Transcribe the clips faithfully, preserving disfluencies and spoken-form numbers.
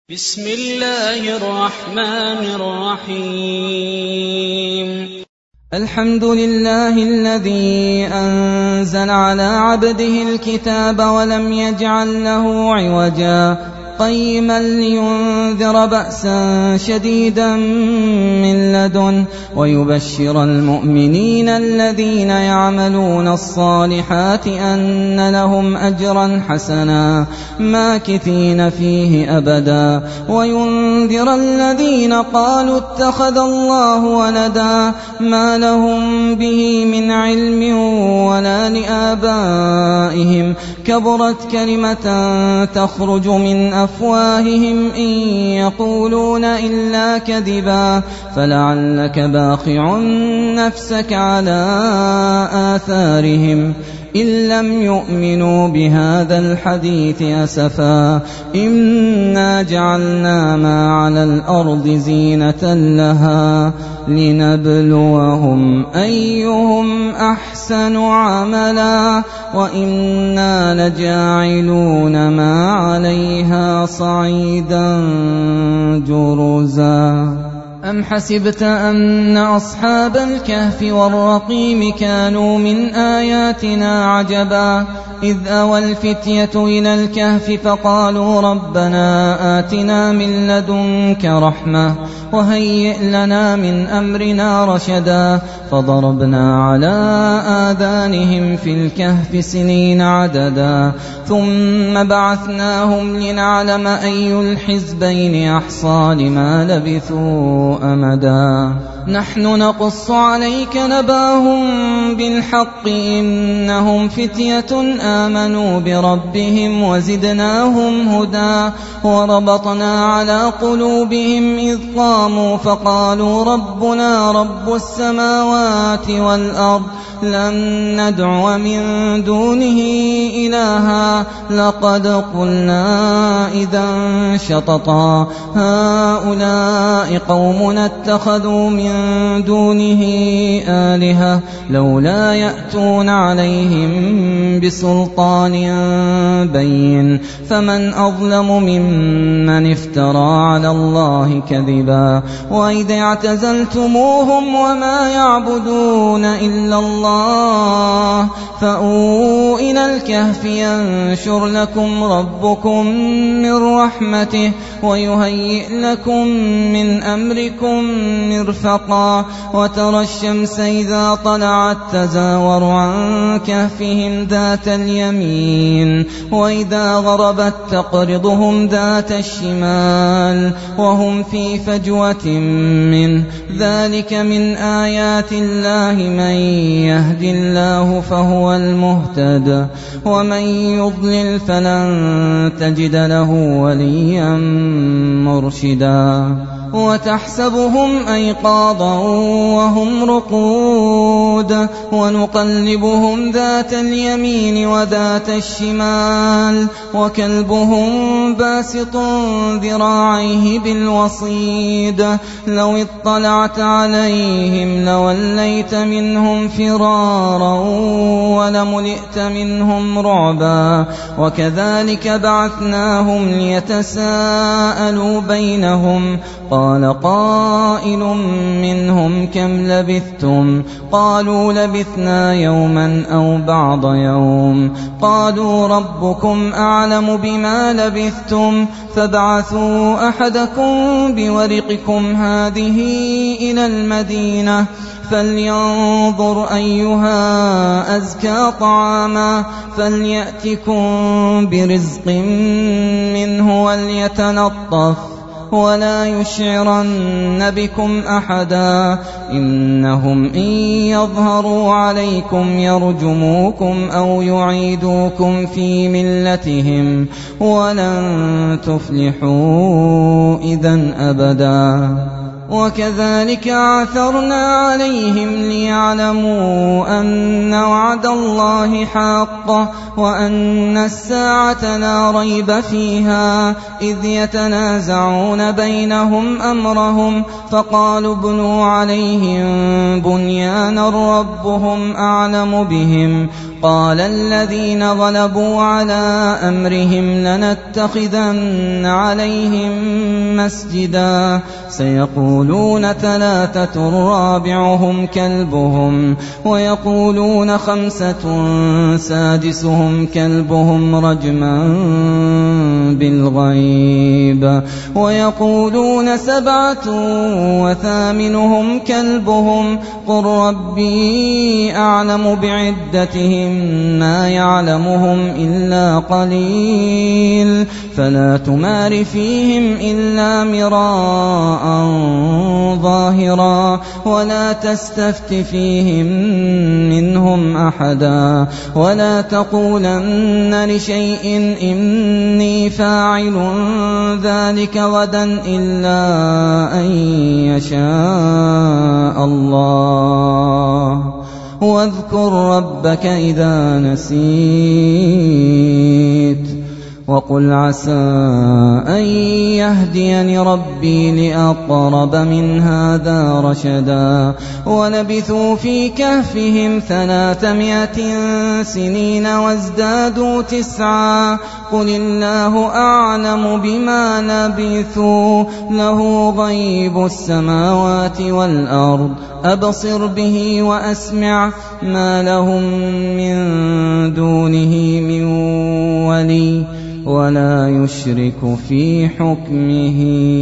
بسم الله الرحمن الرحيم. الحمد لله الذي أنزل على عبده الكتاب ولم يجعل له عوجا قيما لينذر بأسا شديدا من لدن ويبشر المؤمنين الذين يعملون الصالحات أن لهم أجرا حسنا ماكثين فيه أبدا وينذر الذين قالوا اتخذ الله ولدا ما لهم به من علم ولا لآبائهم كبرت كلمة تخرج من أفواههم إن يقولون إلا كذبا فلعلك باخع نفسك على آثارهم إن لم يؤمنوا بهذا الحديث أسفا إنا جعلنا ما على الأرض زينة لها لنبلوهم أيهم أحسن عملا وإنا لجاعلون ما عليها صعيدا جرزا. أم حسبت أن أصحاب الكهف والرقيم كانوا من آياتنا عجبا إذ أوى الفتية إلى الكهف فقالوا ربنا آتنا من لدنك رحمة وهيئ لنا من أمرنا رشدا فضربنا على آذانهم في الكهف سنين عددا ثم بعثناهم لنعلم أي الحزبين أحصى لما لبثوا أمدا نحن نقص عليك نباهم بالحق إنهم فتية آمنوا بربهم وزدناهم هدى وربطنا على قلوبهم إذ قاموا فقالوا ربنا رب السماوات والأرض لن ندعو من دونه إلها لقد قلنا إذا شططا هؤلاء قومنا اتخذوا من دونه آلهة لولا يأتون عليهم بسلطان بين فمن أظلم ممن افترى على الله كذبا وإذ اعتزلتموهم وما يعبدون إلا الله فأووا إلى الكهف ينشر لكم ربكم من رحمته ويهيئ لكم من أمركم مرفقا وترى الشمس إذا طلعت تزاور عن كهفهم ذات اليمين وإذا غربت تقرضهم ذات الشمال وهم في فجوة منه ذلك من آيات الله من يهد الله فهو المهتد ومن يضلل فلن تجد له وليا مرشدا وتحسبهم أيقاظا وهم رقود ونقلبهم ذات اليمين وذات الشمال وكلبهم باسط ذراعيه بالوصيد لو اطلعت عليهم لوليت منهم فرارا ولملئت منهم رعبا وكذلك بعثناهم ليتساءلوا بينهم قال قائل منهم كم لبثتم قالوا لبثنا يوما أو بعض يوم قالوا ربكم أعلم بما لبثتم فابعثوا أحدكم بورقكم هذه إلى المدينة فلينظر أيها أزكى طعاما فليأتكم برزق منه وليتلطف ولا يشعرن بكم أحدا إنهم إن يظهروا عليكم يرجموكم أو يعيدوكم في ملتهم ولن تفلحوا إذن أبدا وكذلك عثرنا عليهم ليعلموا أن وعد الله حق وأن الساعة لا ريب فيها إذ يتنازعون بينهم أمرهم فقالوا ابنوا عليهم بنيانا ربهم أعلم بهم قال الذين غلبوا على أمرهم لنتخذن عليهم مسجدا سيقولون ثلاثة رابعهم كلبهم ويقولون خمسة سادسهم كلبهم رجما بالغيب ويقولون سبعة وثامنهم كلبهم قل ربي أعلم بعدتهم ما يعلمهم إلا قليل فلا تمار فيهم إلا مراء ظاهرا ولا تستفت فيهم منهم أحدا ولا تقولن لشيء إني فاعل ذلك غدا إلا أن يشاء الله واذكر ربك إذا نسيت وقل عسى أن يهديني ربي لأقرب من هذا رشدا ولبثوا في كهفهم ثلاثمائة سنين وازدادوا تسعا قل الله أعلم بما لبثوا له غيب السماوات والأرض أبصر به وأسمع ما لهم من دونه من ولي ولا يشرك في حكمه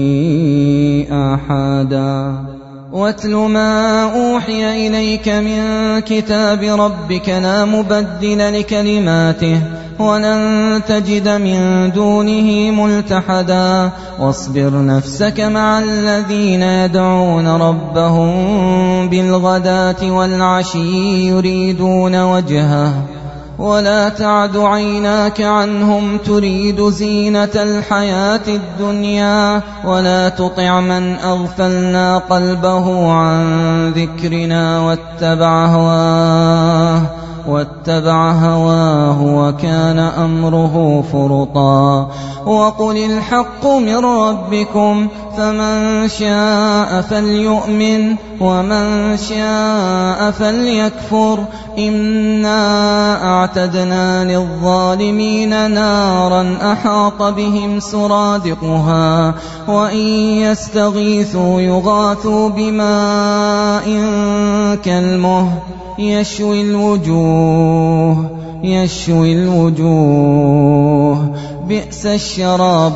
أحدا واتل ما أوحي إليك من كتاب ربك لا مبدل لكلماته ولن تجد من دونه ملتحدا واصبر نفسك مع الذين يدعون ربهم بالغداة والعشي يريدون وجهه ولا تعد عيناك عنهم تريد زينة الحياة الدنيا ولا تطع من أغفلنا قلبه عن ذكرنا واتبع هواه واتبع هواه وكان أمره فرطا وقل الحق من ربكم فمن شاء فليؤمن ومن شاء فليكفر إنا أعتدنا للظالمين نارا أحاط بهم سرادقها وإن يستغيثوا يغاثوا بماء كالمهل يشوي الوجوه يشوي الوجوه بئس الشراب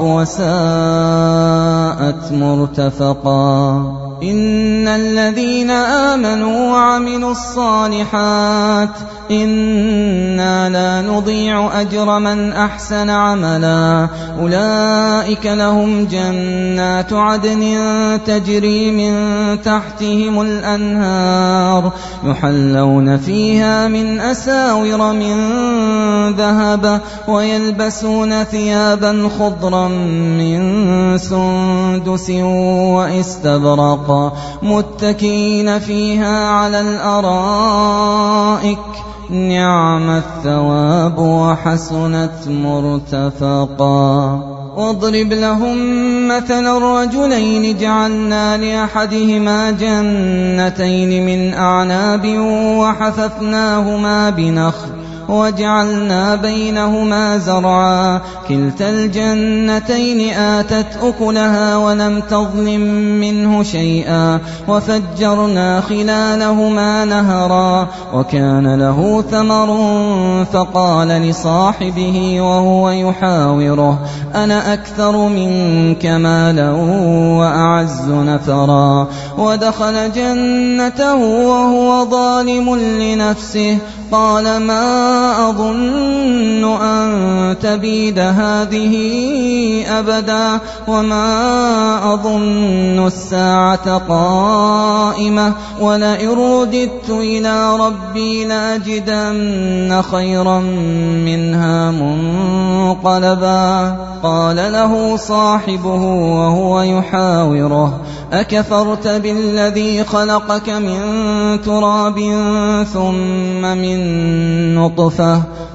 وساءت مرتفقا إن الذين آمنوا وعملوا الصالحات إنا لا نضيع أجر من أحسن عملا أولئك لهم جنات عدن تجري من تحتهم الأنهار يحلون فيها من أساور من ذهب ويلبسون ثيابا خضرا من سندس واستبرق متكئين فيها على الأرائك نعم الثواب وحسنت مرتفقا واضرب لهم مثل الرجلين جعلنا لأحدهما جنتين من أعناب وحففناهما بنخل وجعلنا بينهما زرعا كلتا الجنتين آتت أكلها ولم تظلم منه شيئا وفجرنا خلالهما نهرا وكان له ثمر فقال لصاحبه وهو يحاوره أنا أكثر منك مالا وأعز نفرا ودخل جنته وهو ظالم لنفسه قال ما أظن أن تبيد هذه أبدا وما أظن الساعة قائمة ولئن رددت إلى ربي لأجدن خيرا منها منقلبا قال له صاحبه وهو يحاوره أكفرت بالذي خلقك من تراب ثم من نطفة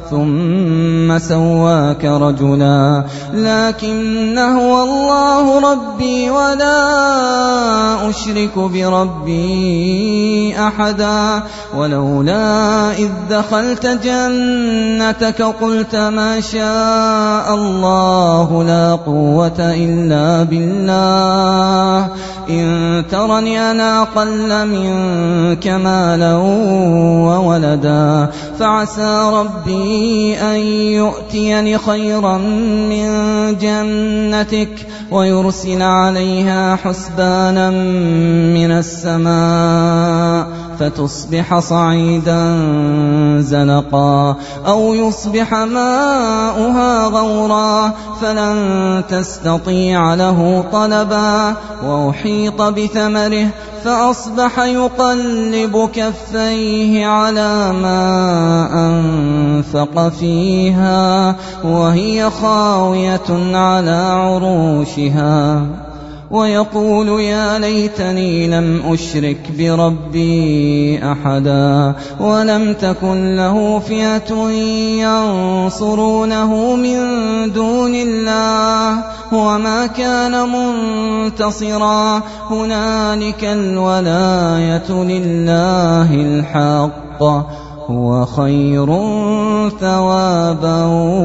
ثم سواك رجلا لكن هو الله ربي ولا أشرك بربي أحدا ولولا إذ دخلت جنتك قلت ما شاء الله لا قوة إلا بالله إن ترني أنا أقل منك مالا وولدا فعسى ربي أن يؤتيني خيرا من جنتك ويرسل عليها حسبانا من السماء فتصبح صعيدا زلقا أو يصبح ماؤها غورا فلن تستطيع له طلبا وأحيط بثمره فأصبح يقلب كفيه على ما أنفق فيها وهي خاوية على عروشها ويقول يا ليتني لم أشرك بربي أحدا ولم تكن له فئة ينصرونه من دون الله وما كان منتصرا هنالك الولاية لله الحق هو خير ثوابا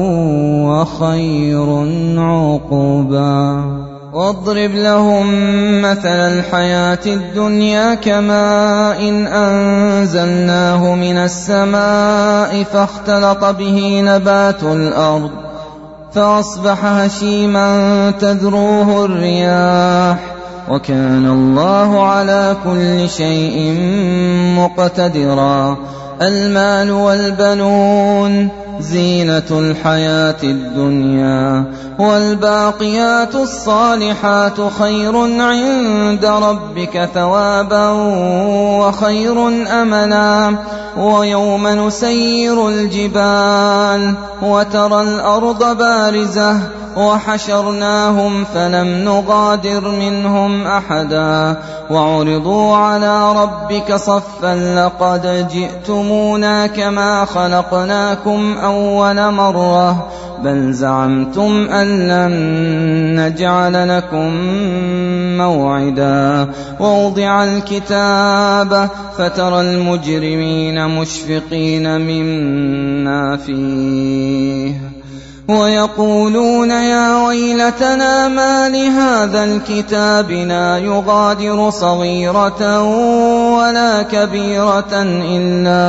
وخير عقبا واضرب لهم مثل الحياة الدنيا كماء إن أنزلناه من السماء فاختلط به نبات الأرض فأصبح هشيما تذروه الرياح وكان الله على كل شيء مقتدرا المال والبنون زينة الحياة الدنيا والباقيات الصالحات خير عند ربك ثوابا وخير أملا ويوم نسير الجبال وترى الأرض بارزة وحشرناهم فلم نغادر منهم أحدا وعرضوا على ربك صفا لقد جئتمونا كما خلقناكم أول مرة بل زعمتم أن لن نجعل لكم موعدا ووضع الكتاب فترى المجرمين مشفقين مما فيه ويقولون يا ويلتنا ما لهذا الكتاب لا يغادر صغيرة ولا كبيرة إلا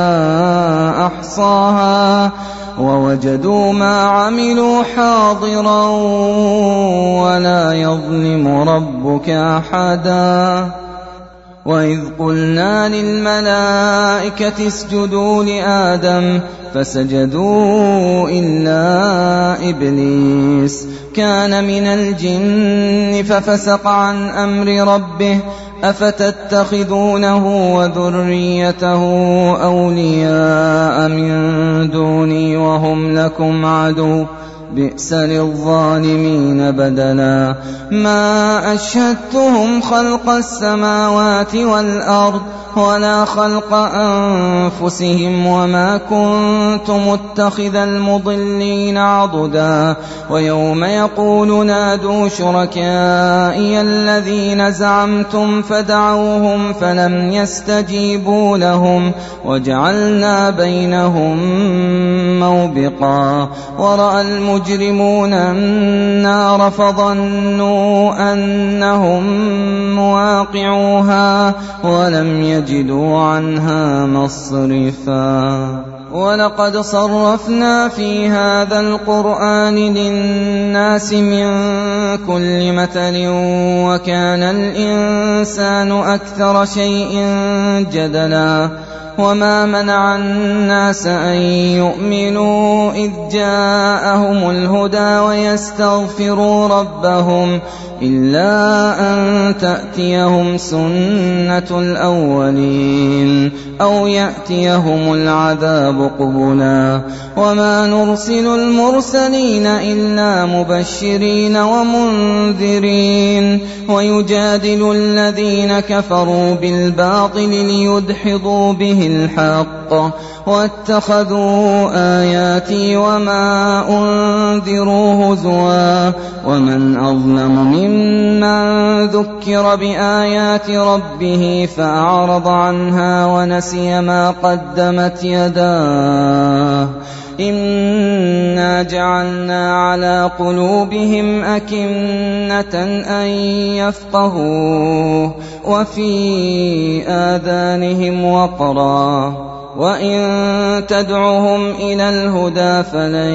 أحصاها ووجدوا ما عملوا حاضرا ولا يظلم ربك أحدا وإذ قلنا للملائكة اسجدوا لآدم فسجدوا إلا إبليس كان من الجن ففسق عن أمر ربه أفتتخذونه وذريته أولياء من دوني وهم لكم عدو بئس للظالمين بدلا ما أشهدتهم خلق السماوات والأرض ولا خلق أنفسهم وما كنت متخذ المضلين عضدا ويوم يقول نادوا شركائي الذين زعمتم فدعوهم فلم يستجيبوا لهم وجعلنا بينهم موبقا ورأى المجرمون النار فظنوا أنهم مواقعوها ولم يجدوا عنها مصرفا ولقد صرفنا في هذا القرآن للناس من كل مثل وكان الإنسان أكثر شيء جدلا وما منع الناس أن يؤمنوا إذ جاءهم الهدى ويستغفروا ربهم إلا أن تأتيهم سنة الأولين أو يأتيهم العذاب قبلا وما نرسل المرسلين إلا مبشرين ومنذرين ويجادل الذين كفروا بالباطل ليدحضوا به الحق واتخذوا آياتي وما أنذروا هزوا ومن أظلم ممن ذكر بآيات ربه فأعرض عنها ونسي ما قدمت يداه إنا جعلنا على قلوبهم أكنة أن يفقهوه وفي آذانهم وقرا وإن تدعهم إلى الهدى فلن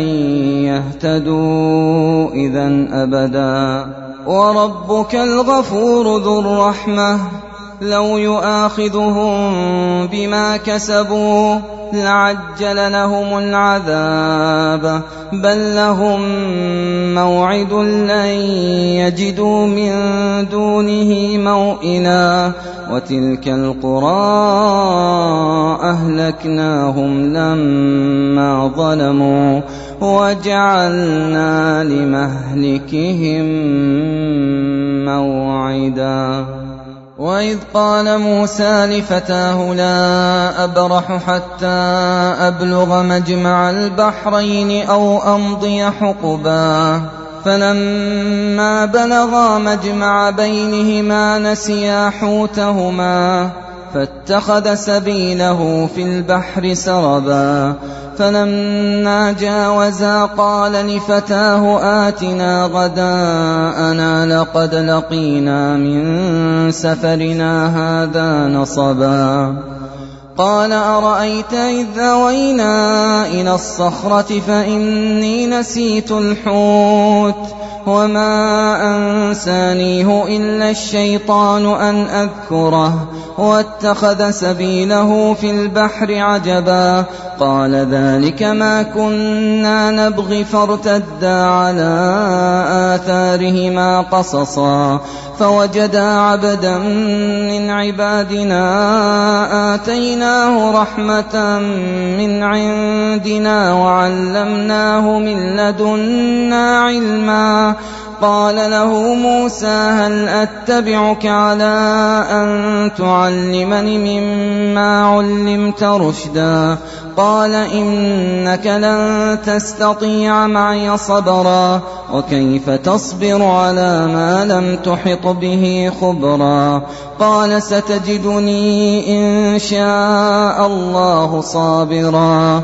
يهتدوا إذن أبدا وربك الغفور ذو الرحمة لو يؤاخذهم بما كسبوا لعجل لهم العذاب بل لهم موعد لن يجدوا من دونه موئلا وتلك القرى أهلكناهم لما ظلموا وجعلنا لمهلكهم موعدا وإذ قال موسى لفتاه لا أبرح حتى أبلغ مجمع البحرين أو أمضي حقبا فلما بلغا مجمع بينهما نسيا حوتهما فاتخذ سبيله في البحر سربا فلما جاوزا قال لفتاه آتنا غداءنا لقد لقينا من سفرنا هذا نصبا قال أرأيت إذ أوينا إلى الصخرة فإني نسيت الحوت وما أنسانيه إلا الشيطان أن أذكره واتخذ سبيله في البحر عجبا قال ذلك ما كنا نبغي فارتدا على آثارهما قصصا فوجدا عبدا من عبادنا آتيناه رحمة من عندنا وعلمناه من لدنا علما قال له موسى هل أتبعك على أن تعلمني مما علمت رشدا قال إنك لن تستطيع معي صبرا وكيف تصبر على ما لم تحط به خبرا قال ستجدني إن شاء الله صابرا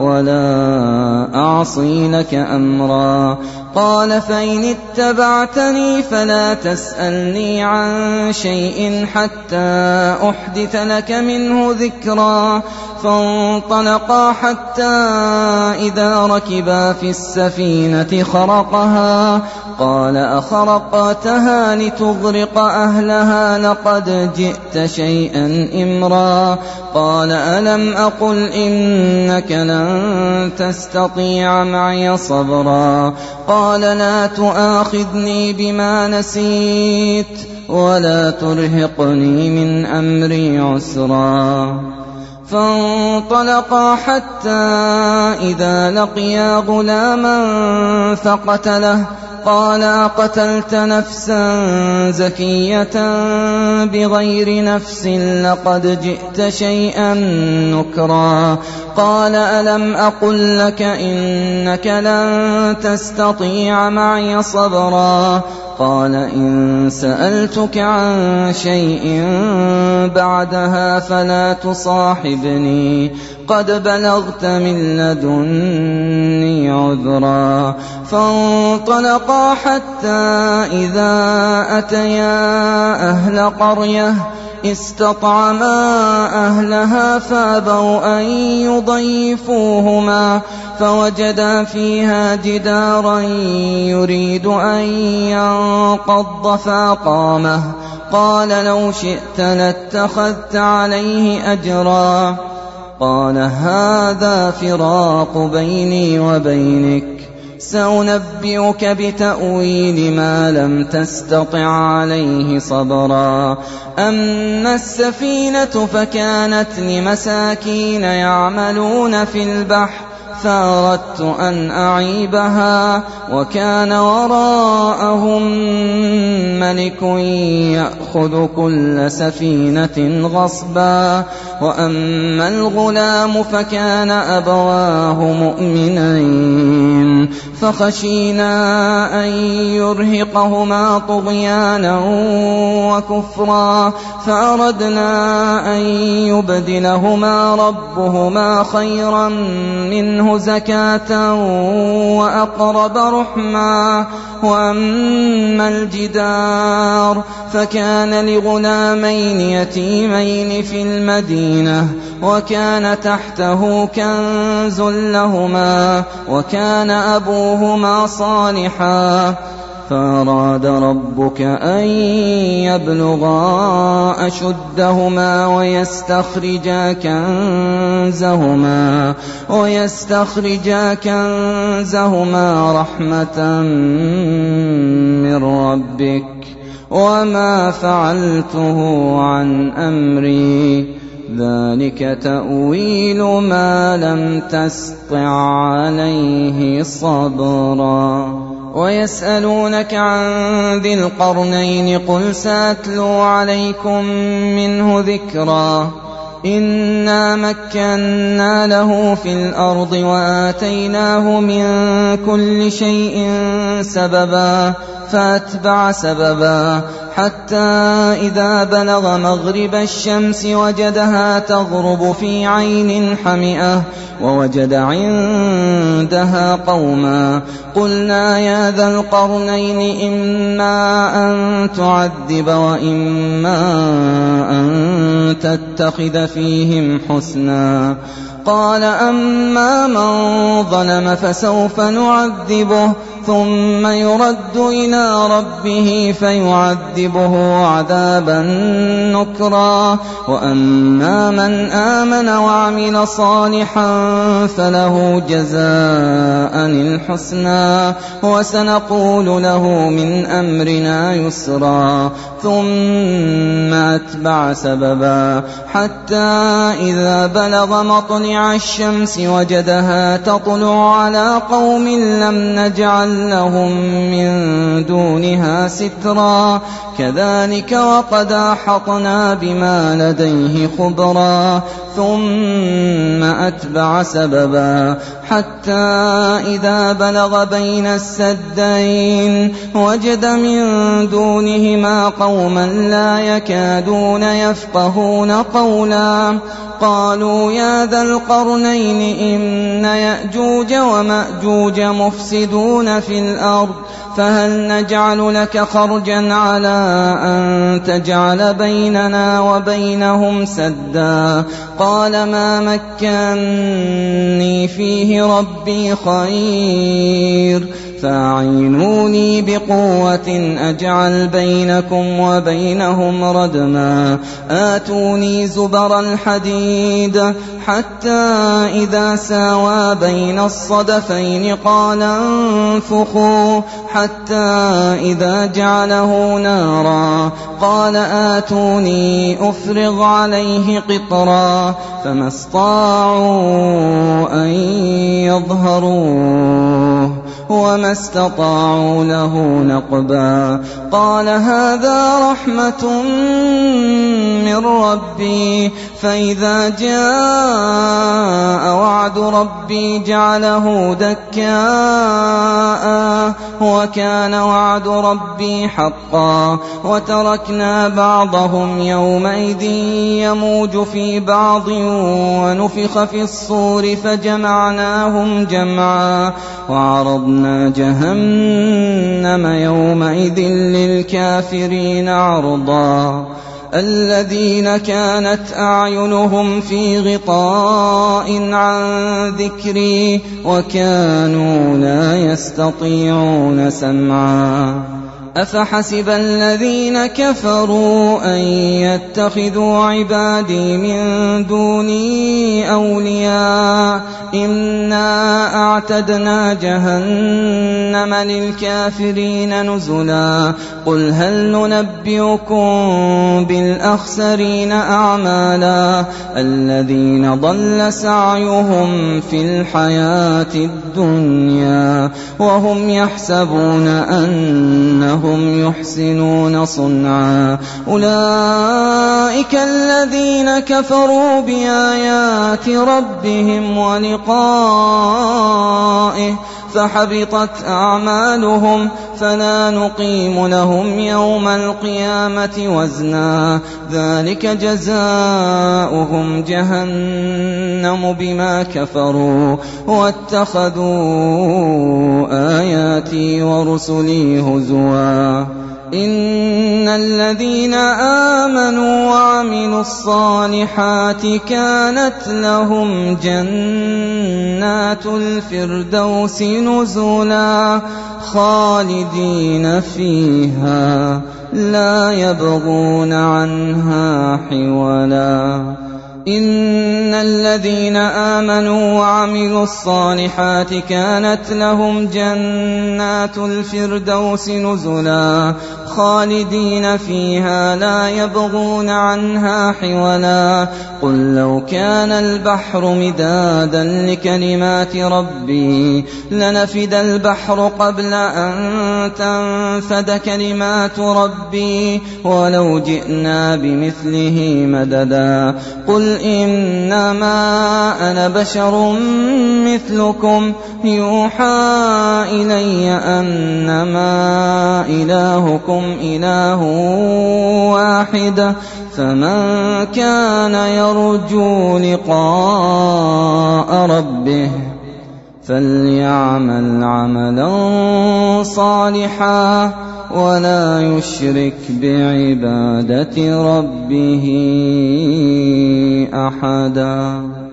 ولا أعصي لك أمرا قال فإن اتبعتني فلا تسألني عن شيء حتى أحدث لك منه ذكرا فانطلقا حتى إذا ركبا في السفينة خرقها قال أخرقتها لتغرق أهلها لقد جئت شيئا إمرا قال ألم أقل إنك لن تستطيع معي صبرا قال لا تؤاخذني بما نسيت ولا ترهقني من أمري عسرا فانطلقا حتى إذا لقيا غلاما فقتله قال أقتلت نفسا زكية بغير نفس لقد جئت شيئا نكرا قال ألم أقل لك إنك لن تستطيع معي صبرا قال إن سألتك عن شيء بعدها فلا تصاحبني قد بلغت من لدني عذرا فانطلقا حتى إذا أتيا أهل قرية استطعما أهلها فابوا أن يضيفوهما فوجدا فيها جدارا يريد أن ينقض فأقامه قال لو شئت لاتخذت عليه أجرا قال هذا فراق بيني وبينك سأنبئك بتأويل ما لم تستطع عليه صبرا أما السفينة فكانت لمساكين يعملون في البحر فأردت أن أعيبها وكان وراءهم ملك يأخذ كل سفينة غصبا. وأما الغلام فكان أبواه مؤمنين فخشينا أن يرهقهما طغيانا وكفرا فأردنا أن يبدلهما ربهما خيرا منه زكاة وأقرب رحما. وأما الجدار فكان لغلامين يتيمين في المدينة وكان تحته كنز لهما وكان أبوهما صالحا فأراد ربك أن يبلغا أشدهما ويستخرجا كنزهما ويستخرجا كنزهما رحمة من ربك وما فعلته عن أمري ذلك تأويل ما لم تسطع عليه صبرا. ويسألونك عن ذي القرنين قل سأتلو عليكم منه ذكرا. إنا مكنا له في الأرض وآتيناه من كل شيء سببا فأتبع سببا حتى إذا بلغ مغرب الشمس وجدها تغرب في عين حمئة ووجد عندها قوما قلنا يا ذا القرنين إما أن تعذب وإما أن تتخذ فيهم حسنا. قال أما من ظلم فسوف نعذبه ثم يرد إلى ربه فيعذبه عذابا نكرا. وأما من آمن وعمل صالحا فله جزاء الحسنى وسنقول له من أمرنا يسرا. ثم أتبع سببا حتى إذا بلغ مطلع الشمس وجدها تطلع على قوم لم نجعل لهم من دونها سترا كذلك وقد أحطنا بما لديه خبرا. ثم أتبع سببا حتى إذا بلغ بين السدين وجد من دونهما قوما لا يكادون يفقهون قولا. قالوا يا ذا القرنين إن يأجوج ومأجوج مفسدون في الأرض فهل نجعل لك خرجا على أن تجعل بيننا وبينهم سدا. قال ما مكنني فيه ربي خير فاعينوني بقوة أجعل بينكم وبينهم ردما. آتوني زبر الحديد حتى إذا ساوى بين الصدفين قال انفخوا حتى إذا جعله نارا قال آتوني أفرغ عليه قطرا فما استطاعوا أن يظهروه وما استطاعوا له نقبا. قال هذا رحمة من ربي فإذا جاء وعد ربي جعله دكاء وكان وعد ربي حقا. وتركنا بعضهم يومئذ يموج في بعض ونفخ في الصور فجمعناهم جمعا وعرضنا جهنم يومئذ للكافرين عرضا. الذين كانت أعينهم في غطاء عن ذكري وكانوا لا يستطيعون سمعا. أفحسب الذين كفروا أن يتخذوا عبادي من دوني أولياء إنا أعتدنا جهنم للكافرين نزلا. قل هل ننبئكم بالأخسرين أعمالا الذين ضل سعيهم في الحياة الدنيا وهم يحسبون أنهم هم يحسنون صنعا أولئك الذين كفروا بآيات ربهم ولقائه فحبطت أعمالهم فلا نقيم لهم يوم القيامة وزنا ذلك جزاؤهم جهنم بما كفروا واتخذوا آياتي ورسلي هزوا إن الذين آمنوا وعملوا الصالحات كانت لهم جنات الفردوس نزلا خالدين فيها لا يبغون عنها حولا إن الذين آمنوا وعملوا الصالحات كانت لهم جنات الفردوس نزلا خالدين فيها لا يبغون عنها حولا قل لو كان البحر مدادا لكلمات ربي لنفد البحر قبل أن تنفد كلمات ربي ولو جئنا بمثله مددا قل إنما أنا بشر مثلكم يوحى إلي أنما إلهكم إله واحد فمن كان يرجو لقاء ربه فليعمل عملا صالحا ولا يشرك بعبادة ربه أحدا.